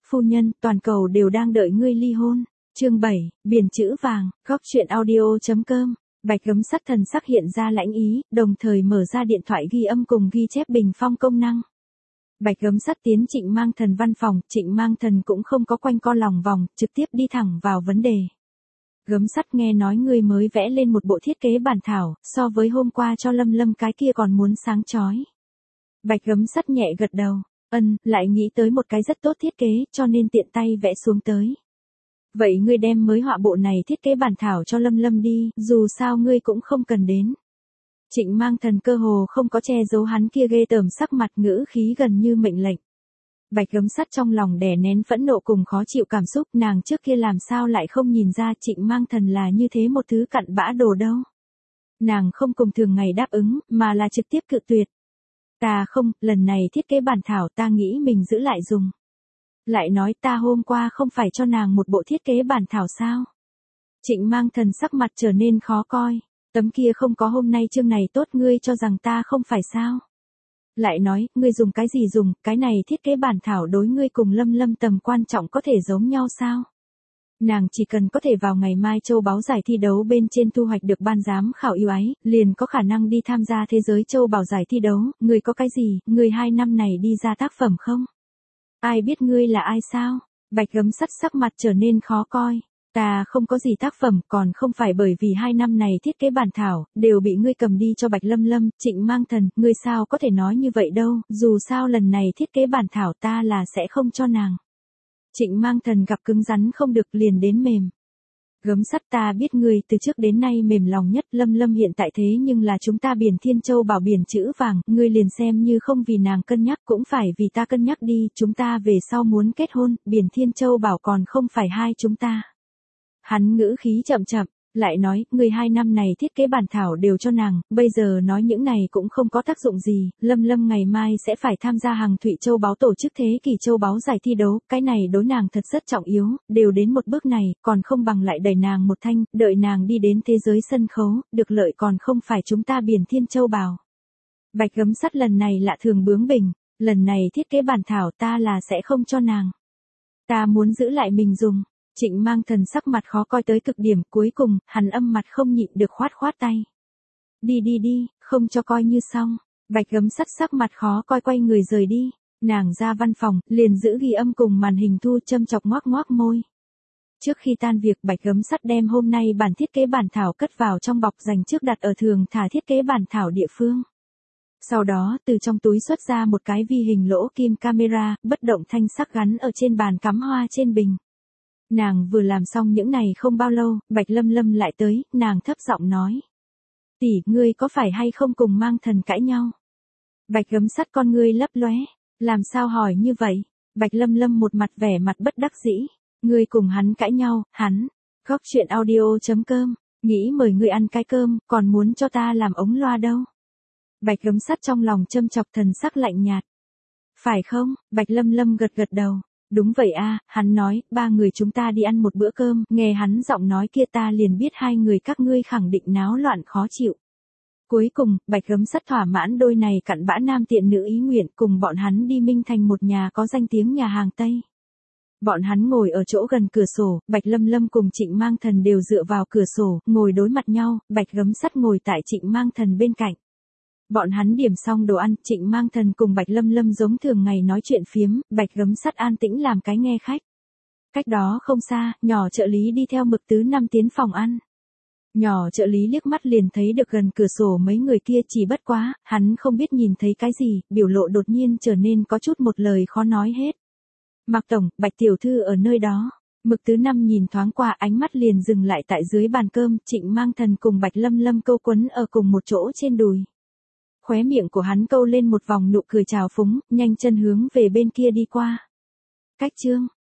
phu nhân, toàn cầu đều đang đợi ngươi ly hôn. Chương 7, biển chữ vàng, góc truyện audio.com. Bạch Gấm Sắt thần sắc hiện ra lãnh ý, đồng thời mở ra điện thoại ghi âm cùng ghi chép bình phong công năng. Bạch Gấm Sắt tiến Trịnh Mang Thần văn phòng, Trịnh Mang Thần cũng không có quanh co lòng vòng, trực tiếp đi thẳng vào vấn đề. Gấm Sắt, nghe nói ngươi mới vẽ lên một bộ thiết kế bản thảo, so với hôm qua cho Lâm Lâm cái kia còn muốn sáng chói. Bạch Gấm Sắt nhẹ gật đầu, lại nghĩ tới một cái rất tốt thiết kế, cho nên tiện tay vẽ xuống tới. Vậy ngươi đem mới họa bộ này thiết kế bản thảo cho Lâm Lâm đi, dù sao ngươi cũng không cần đến. Trịnh Mang Thần cơ hồ không có che giấu hắn kia ghê tởm sắc mặt, ngữ khí gần như mệnh lệnh. Bạch Gấm Sắt trong lòng đè nén phẫn nộ cùng khó chịu cảm xúc, nàng trước kia làm sao lại không nhìn ra Trịnh Mang Thần là như thế một thứ cặn bã đồ đâu. Nàng không cùng thường ngày đáp ứng, mà là trực tiếp cự tuyệt. Ta không, lần này thiết kế bản thảo ta nghĩ mình giữ lại dùng. Lại nói ta hôm qua không phải cho nàng một bộ thiết kế bản thảo sao? Trịnh Mang Thần sắc mặt trở nên khó coi, tấm kia không có hôm nay chương này tốt, ngươi cho rằng ta không phải sao? Lại nói, ngươi dùng cái gì dùng, cái này thiết kế bản thảo đối ngươi cùng Lâm Lâm tầm quan trọng có thể giống nhau sao? Nàng chỉ cần có thể vào ngày mai châu báu giải thi đấu bên trên thu hoạch được ban giám khảo yêu ái, liền có khả năng đi tham gia thế giới châu báu giải thi đấu, ngươi có cái gì, ngươi 2 năm này đi ra tác phẩm không? Ai biết ngươi là ai sao? Bạch Gấm Sắt sắc mặt trở nên khó coi. Ta không có gì tác phẩm, còn không phải bởi vì 2 năm này thiết kế bản thảo, đều bị ngươi cầm đi cho Bạch Lâm Lâm. Trịnh Mang Thần, ngươi sao có thể nói như vậy đâu, dù sao lần này thiết kế bản thảo ta là sẽ không cho nàng. Trịnh Mang Thần gặp cứng rắn không được liền đến mềm. Gấm Sắt, ta biết ngươi từ trước đến nay mềm lòng nhất, Lâm Lâm hiện tại thế nhưng là chúng ta Biển Thiên Châu bảo biển chữ vàng, ngươi liền xem như không vì nàng cân nhắc cũng phải vì ta cân nhắc đi, chúng ta về sau muốn kết hôn, Biển Thiên Châu bảo còn không phải hai chúng ta. Hắn ngữ khí chậm chậm, lại nói, ngươi 2 năm này thiết kế bản thảo đều cho nàng, bây giờ nói những này cũng không có tác dụng gì, Lâm Lâm ngày mai sẽ phải tham gia Hằng Thụy Châu báo tổ chức thế kỷ châu báu giải thi đấu, cái này đối nàng thật rất trọng yếu, đều đến một bước này, còn không bằng lại đẩy nàng một thanh, đợi nàng đi đến thế giới sân khấu, được lợi còn không phải chúng ta Biển Thiên Châu bào. Bạch Gấm Sắt lần này lạ thường bướng bỉnh, lần này thiết kế bản thảo ta là sẽ không cho nàng. Ta muốn giữ lại mình dùng. Trịnh Mang Thần sắc mặt khó coi tới cực điểm, cuối cùng, hắn âm mặt không nhịn được khoát tay. Đi, không cho coi như xong. Bạch Gấm Sắt sắc mặt khó coi quay người rời đi. Nàng ra văn phòng, liền giữ ghi âm cùng màn hình thu, châm chọc ngoác môi. Trước khi tan việc, Bạch Gấm Sắt đem hôm nay bản thiết kế bản thảo cất vào trong bọc dành trước đặt ở thường thả thiết kế bản thảo địa phương. Sau đó, từ trong túi xuất ra một cái vi hình lỗ kim camera, bất động thanh sắc gắn ở trên bàn cắm hoa trên bình. Nàng vừa làm xong những này không bao lâu, Bạch Lâm Lâm lại tới, nàng thấp giọng nói. Tỷ, ngươi có phải hay không cùng Mang Thần cãi nhau? Bạch Gấm Sắt con ngươi lấp lóe, làm sao hỏi như vậy? Bạch Lâm Lâm một mặt vẻ mặt bất đắc dĩ. Ngươi cùng hắn cãi nhau, hắn. Góc truyện audio.com, nghĩ mời ngươi ăn cái cơm, còn muốn cho ta làm ống loa đâu? Bạch Gấm Sắt trong lòng châm chọc, thần sắc lạnh nhạt. Phải không? Bạch Lâm Lâm gật đầu. Đúng vậy a, hắn nói, 3 người chúng ta đi ăn một bữa cơm, nghe hắn giọng nói kia ta liền biết 2 người các ngươi khẳng định náo loạn khó chịu. Cuối cùng, Bạch Gấm Sắt thỏa mãn đôi này cặn bã nam tiện nữ ý nguyện, cùng bọn hắn đi Minh Thành một nhà có danh tiếng nhà hàng Tây. Bọn hắn ngồi ở chỗ gần cửa sổ, Bạch Lâm Lâm cùng Trịnh Mang Thần đều dựa vào cửa sổ, ngồi đối mặt nhau, Bạch Gấm Sắt ngồi tại Trịnh Mang Thần bên cạnh. Bọn hắn điểm xong đồ ăn, Trịnh Mang Thần cùng Bạch Lâm Lâm giống thường ngày nói chuyện phiếm, Bạch Gấm Sắt an tĩnh làm cái nghe khách. Cách đó không xa, nhỏ trợ lý đi theo Mực Tứ Năm tiến phòng ăn. Nhỏ trợ lý liếc mắt liền thấy được gần cửa sổ mấy người kia, chỉ bất quá, hắn không biết nhìn thấy cái gì, biểu lộ đột nhiên trở nên có chút một lời khó nói hết. Mạc Tổng, Bạch Tiểu Thư ở nơi đó. Mực Tứ Năm nhìn thoáng qua, ánh mắt liền dừng lại tại dưới bàn cơm, Trịnh Mang Thần cùng Bạch Lâm Lâm câu quấn ở cùng một chỗ trên đùi. Khóe miệng của hắn câu lên một vòng nụ cười trào phúng, nhanh chân hướng về bên kia đi qua. Cách chương